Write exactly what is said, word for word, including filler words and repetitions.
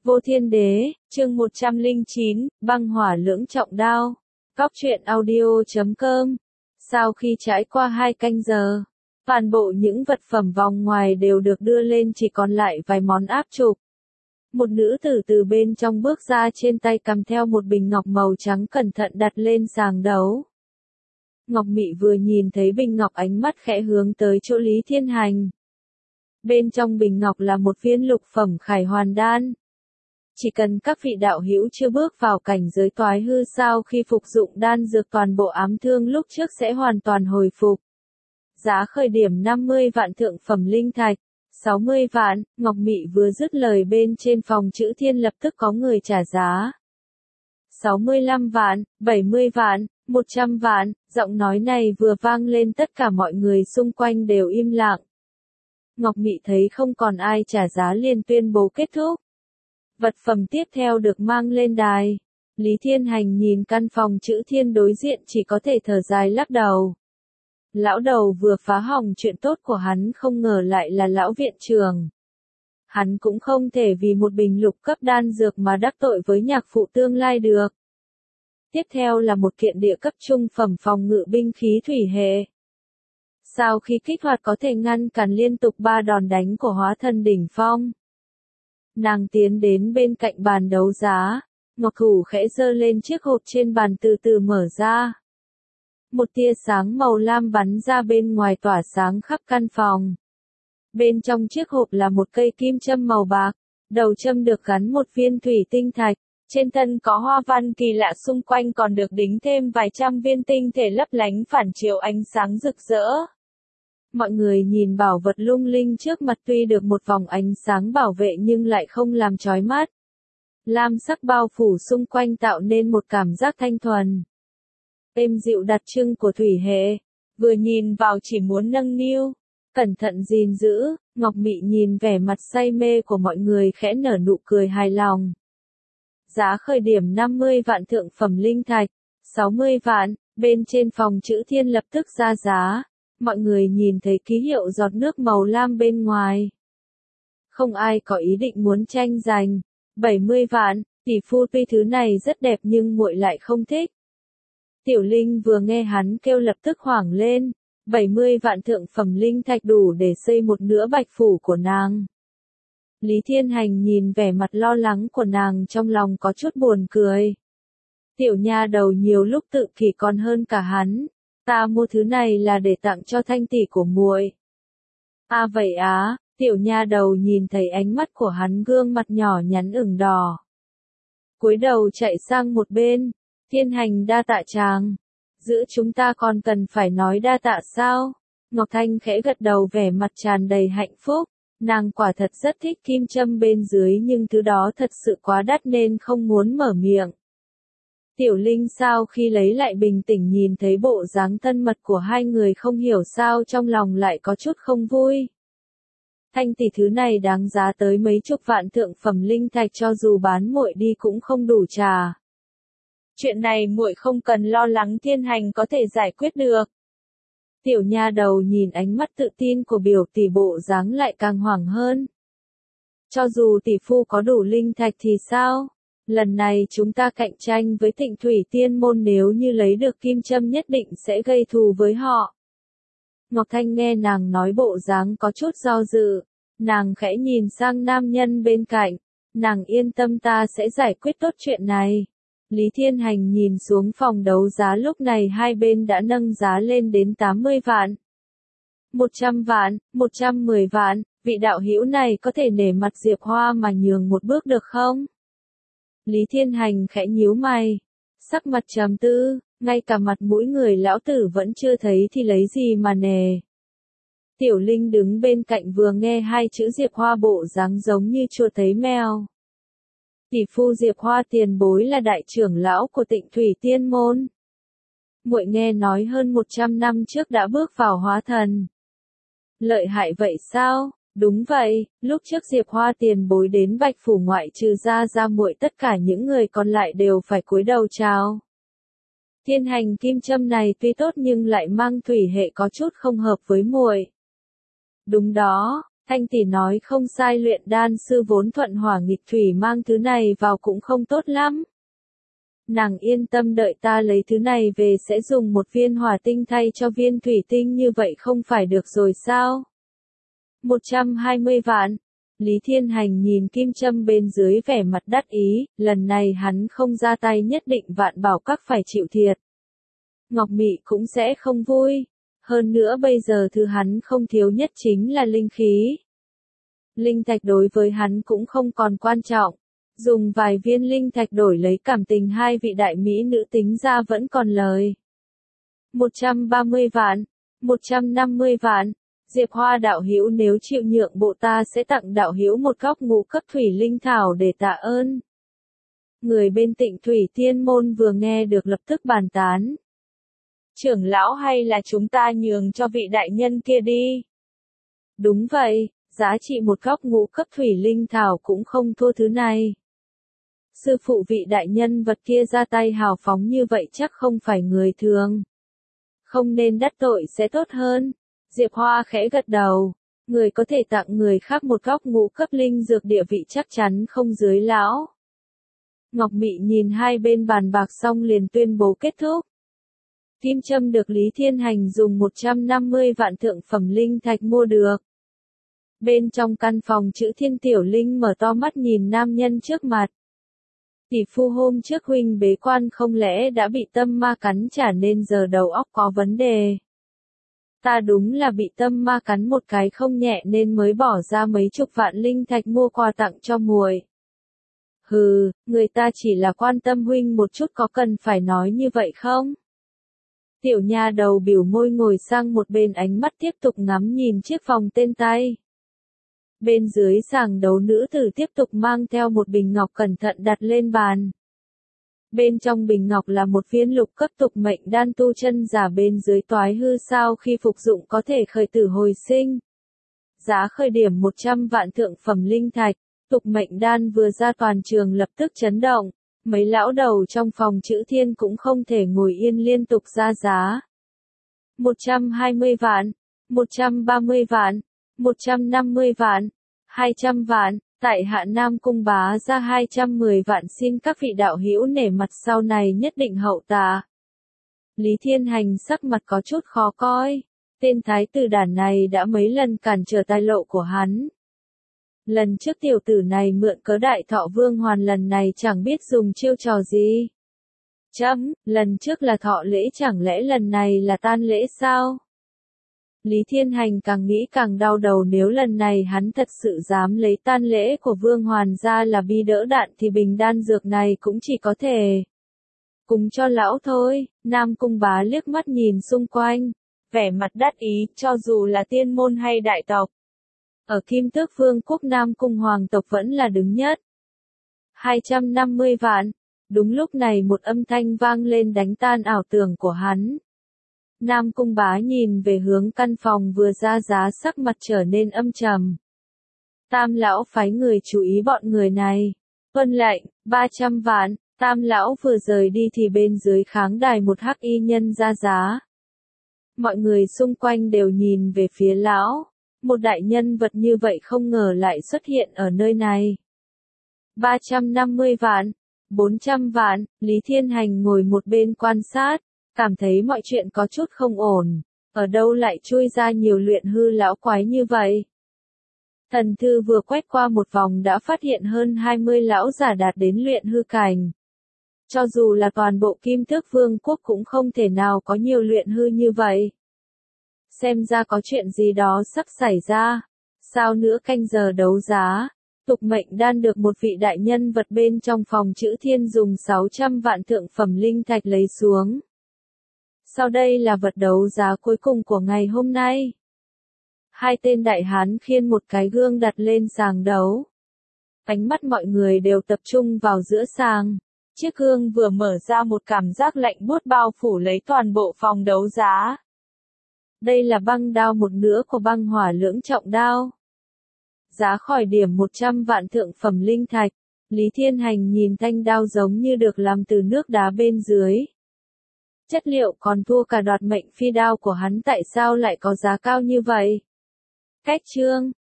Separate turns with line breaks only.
Vô Thiên Đế, chương một trăm lẻ chín, băng hỏa lưỡng trọng đao. Góc truyện audio chấm com. Sau khi trải qua hai canh giờ, toàn bộ những vật phẩm vòng ngoài đều được đưa lên, chỉ còn lại vài món áp trục. Một nữ tử từ bên trong bước ra, trên tay cầm theo một bình ngọc màu trắng, cẩn thận đặt lên sàng đấu. Ngọc Mị vừa nhìn thấy bình ngọc, ánh mắt khẽ hướng tới chỗ Lý Thiên Hành. Bên trong bình ngọc là một viên lục phẩm khải hoàn đan. Chỉ cần các vị đạo hữu chưa bước vào cảnh giới toái hư, sau khi phục dụng đan dược, toàn bộ ám thương lúc trước sẽ hoàn toàn hồi phục. Giá khởi điểm năm mươi vạn thượng phẩm linh thạch, sáu mươi vạn. Ngọc Mị vừa dứt lời, bên trên phòng chữ thiên lập tức có người trả giá. sáu mươi lăm vạn, bảy mươi vạn, một trăm vạn. Giọng nói này vừa vang lên, tất cả mọi người xung quanh đều im lặng. Ngọc Mị thấy không còn ai trả giá, liền tuyên bố kết thúc. Vật phẩm tiếp theo được mang lên đài. Lý Thiên Hành nhìn căn phòng chữ thiên đối diện, chỉ có thể thở dài lắc đầu. Lão đầu vừa phá hỏng chuyện tốt của hắn, không ngờ lại là lão viện trưởng. Hắn cũng không thể vì một bình lục cấp đan dược mà đắc tội với nhạc phụ tương lai được. Tiếp theo là một kiện địa cấp trung phẩm phòng ngự binh khí thủy hệ. Sau khi kích hoạt có thể ngăn cản liên tục ba đòn đánh của hóa thần đỉnh phong. Nàng tiến đến bên cạnh bàn đấu giá, ngọc thủ khẽ giơ lên chiếc hộp trên bàn, từ từ mở ra. Một tia sáng màu lam bắn ra bên ngoài, tỏa sáng khắp căn phòng. Bên trong chiếc hộp là một cây kim châm màu bạc, đầu châm được gắn một viên thủy tinh thạch, trên thân có hoa văn kỳ lạ, xung quanh còn được đính thêm vài trăm viên tinh thể lấp lánh phản chiếu ánh sáng rực rỡ. Mọi người nhìn bảo vật lung linh trước mặt, tuy được một vòng ánh sáng bảo vệ nhưng lại không làm chói mắt. Lam sắc bao phủ xung quanh tạo nên một cảm giác thanh thuần, êm dịu đặc trưng của thủy hệ, vừa nhìn vào chỉ muốn nâng niu, cẩn thận gìn giữ. Ngọc Mị nhìn vẻ mặt say mê của mọi người, khẽ nở nụ cười hài lòng. Giá khởi điểm năm mươi vạn thượng phẩm linh thạch, sáu mươi vạn, bên trên phòng chữ thiên lập tức ra giá. Mọi người nhìn thấy ký hiệu giọt nước màu lam bên ngoài. Không ai có ý định muốn tranh giành. bảy mươi vạn, tỷ phu tuy thứ này rất đẹp nhưng muội lại không thích. Tiểu Linh vừa nghe hắn kêu lập tức hoảng lên. bảy mươi vạn thượng phẩm linh thạch đủ để xây một nửa bạch phủ của nàng. Lý Thiên Hành nhìn vẻ mặt lo lắng của nàng, trong lòng có chút buồn cười. Tiểu nha đầu nhiều lúc tự kỷ còn hơn cả hắn. Ta mua thứ này là để tặng cho thanh tỷ của muội. À vậy á, tiểu nha đầu nhìn thấy ánh mắt của hắn, gương mặt nhỏ nhắn ửng đỏ. Cúi đầu chạy sang một bên. Thiên Hành đa tạ chàng. Giữa chúng ta còn cần phải nói đa tạ sao? Ngọc Thanh khẽ gật đầu, vẻ mặt tràn đầy hạnh phúc. Nàng quả thật rất thích kim châm bên dưới, nhưng thứ đó thật sự quá đắt nên không muốn mở miệng. Tiểu Linh sau khi lấy lại bình tĩnh, nhìn thấy bộ dáng thân mật của hai người, không hiểu sao trong lòng lại có chút không vui. Thanh tỷ, thứ này đáng giá tới mấy chục vạn thượng phẩm linh thạch, cho dù bán muội đi cũng không đủ trả. Chuyện này muội không cần lo lắng, Thiên Hành có thể giải quyết được. Tiểu nha đầu nhìn ánh mắt tự tin của biểu tỷ, bộ dáng lại càng hoảng hơn. Cho dù tỷ phu có đủ linh thạch thì sao? Lần này chúng ta cạnh tranh với Tịnh Thủy Tiên môn, nếu như lấy được kim châm nhất định sẽ gây thù với họ. Ngọc Thanh nghe nàng nói, bộ dáng có chút do dự. Nàng khẽ nhìn sang nam nhân bên cạnh. Nàng yên tâm, ta sẽ giải quyết tốt chuyện này. Lý Thiên Hành nhìn xuống phòng đấu giá, lúc này hai bên đã nâng giá lên đến tám mươi vạn. một trăm vạn, một trăm mười vạn, vị đạo hữu này có thể nể mặt Diệp Hoa mà nhường một bước được không? Lý Thiên Hành khẽ nhíu mày, sắc mặt trầm tư, ngay cả mặt mũi người lão tử vẫn chưa thấy thì lấy gì mà nề. Tiểu Linh đứng bên cạnh vừa nghe hai chữ Diệp Hoa, bộ dáng giống như chuột thấy mèo. Tỷ phu Diệp Hoa tiền bối là đại trưởng lão của Tịnh Thủy Tiên môn. Muội nghe nói hơn một trăm năm trước đã bước vào hóa thần. Lợi hại vậy sao? Đúng vậy, lúc trước Diệp Hoa tiền bối đến Bạch phủ, ngoại trừ ra ra muội, tất cả những người còn lại đều phải cúi đầu chào. Thiên Hành, kim châm này tuy tốt nhưng lại mang thủy hệ, có chút không hợp với muội. Đúng đó, Thanh tỷ nói không sai, luyện đan sư vốn thuận hỏa nghịch thủy, mang thứ này vào cũng không tốt lắm. Nàng yên tâm, đợi ta lấy thứ này về sẽ dùng một viên hỏa tinh thay cho viên thủy tinh, như vậy không phải được rồi sao? một trăm hai mươi vạn. Lý Thiên Hành nhìn kim châm bên dưới vẻ mặt đắc ý, lần này hắn không ra tay nhất định Vạn Bảo Các phải chịu thiệt. Ngọc Mị cũng sẽ không vui. Hơn nữa bây giờ thứ hắn không thiếu nhất chính là linh khí. Linh thạch đối với hắn cũng không còn quan trọng. Dùng vài viên linh thạch đổi lấy cảm tình hai vị đại mỹ nữ tính ra vẫn còn lời. một trăm ba mươi vạn, một trăm năm mươi vạn. Diệp Hoa đạo hữu nếu chịu nhượng bộ ta sẽ tặng đạo hữu một gốc ngũ cấp thủy linh thảo để tạ ơn. Người bên Tịnh Thủy Tiên môn vừa nghe được lập tức bàn tán. Trưởng lão, hay là chúng ta nhường cho vị đại nhân kia đi? Đúng vậy, giá trị một gốc ngũ cấp thủy linh thảo cũng không thua thứ này. Sư phụ vị đại nhân vật kia ra tay hào phóng như vậy chắc không phải người thường. Không nên đắc tội sẽ tốt hơn. Diệp Hoa khẽ gật đầu. Người có thể tặng người khác một gốc ngũ cấp linh dược, địa vị chắc chắn không dưới lão. Ngọc Mị nhìn hai bên bàn bạc xong liền tuyên bố kết thúc. Kim châm được Lý Thiên Hành dùng một trăm năm mươi vạn thượng phẩm linh thạch mua được. Bên trong căn phòng chữ Thiên, Tiểu Linh mở to mắt nhìn nam nhân trước mặt. Tỷ phu hôm trước huynh bế quan không lẽ đã bị tâm ma cắn trả nên giờ đầu óc có vấn đề. Ta đúng là bị tâm ma cắn một cái không nhẹ nên mới bỏ ra mấy chục vạn linh thạch mua quà tặng cho muội. Hừ, người ta chỉ là quan tâm huynh một chút, có cần phải nói như vậy không? Tiểu nha đầu biểu môi ngồi sang một bên, ánh mắt tiếp tục ngắm nhìn chiếc vòng tên tay. Bên dưới sàng đấu nữ tử tiếp tục mang theo một bình ngọc cẩn thận đặt lên bàn. Bên trong bình ngọc là một viên lục cấp tục mệnh đan tu chân giả, bên dưới toái hư sau khi phục dụng có thể khởi tử hồi sinh. Giá khởi điểm một trăm vạn thượng phẩm linh thạch, tục mệnh đan vừa ra toàn trường lập tức chấn động. Mấy lão đầu trong phòng chữ Thiên cũng không thể ngồi yên, liên tục ra giá. một trăm hai mươi vạn, một trăm ba mươi vạn, một trăm năm mươi vạn, hai trăm vạn, tại hạ Nam Cung bá ra hai trăm mười vạn, xin các vị đạo hữu nể mặt sau này nhất định hậu tạ. Lý Thiên Hành sắc mặt có chút khó coi, tên thái tử đản này đã mấy lần cản trở tài lộ của hắn. Lần trước tiểu tử này mượn cớ Đại Thọ Vương Hoàn, lần này chẳng biết dùng chiêu trò gì. Chấm, lần trước là thọ lễ, chẳng lẽ lần này là tan lễ sao? Lý Thiên Hành càng nghĩ càng đau đầu, nếu lần này hắn thật sự dám lấy tan lễ của Vương Hoàn ra là bi đỡ đạn thì bình đan dược này cũng chỉ có thể cùng cho lão thôi. Nam Cung bá liếc mắt nhìn xung quanh, vẻ mặt đắc ý, cho dù là tiên môn hay đại tộc. Ở Kim Tước Vương quốc Nam Cung hoàng tộc vẫn là đứng nhất. hai trăm năm mươi vạn. Đúng lúc này một âm thanh vang lên đánh tan ảo tưởng của hắn. Nam Cung bá nhìn về hướng căn phòng vừa ra giá, sắc mặt trở nên âm trầm. Tam lão phái người chú ý bọn người này. Vân lệnh, ba trăm vạn. Tam lão vừa rời đi thì bên dưới kháng đài một hắc y nhân ra giá. Mọi người xung quanh đều nhìn về phía lão. Một đại nhân vật như vậy không ngờ lại xuất hiện ở nơi này. ba trăm năm mươi vạn, bốn trăm vạn, Lý Thiên Hành ngồi một bên quan sát, cảm thấy mọi chuyện có chút không ổn, ở đâu lại chui ra nhiều luyện hư lão quái như vậy. Thần thư vừa quét qua một vòng đã phát hiện hơn hai mươi lão giả đạt đến luyện hư cảnh. Cho dù là toàn bộ Kim Tước Vương quốc cũng không thể nào có nhiều luyện hư như vậy. Xem ra có chuyện gì đó sắp xảy ra. Sao nữa canh giờ đấu giá, tục mệnh đan được một vị đại nhân vật bên trong phòng chữ Thiên dùng sáu trăm vạn thượng phẩm linh thạch lấy xuống. Sau đây là vật đấu giá cuối cùng của ngày hôm nay. Hai tên đại hán khiêng một cái gương đặt lên sàng đấu. Ánh mắt mọi người đều tập trung vào giữa sàng. Chiếc gương vừa mở ra, một cảm giác lạnh buốt bao phủ lấy toàn bộ phòng đấu giá. Đây là băng đao một nửa của băng hỏa lưỡng trọng đao. Giá khởi điểm một trăm vạn thượng phẩm linh thạch. Lý Thiên Hành nhìn thanh đao giống như được làm từ nước đá bên dưới. Chất liệu còn thua cả đoạt mệnh phi đao của hắn, tại sao lại có giá cao như vậy? Cách chương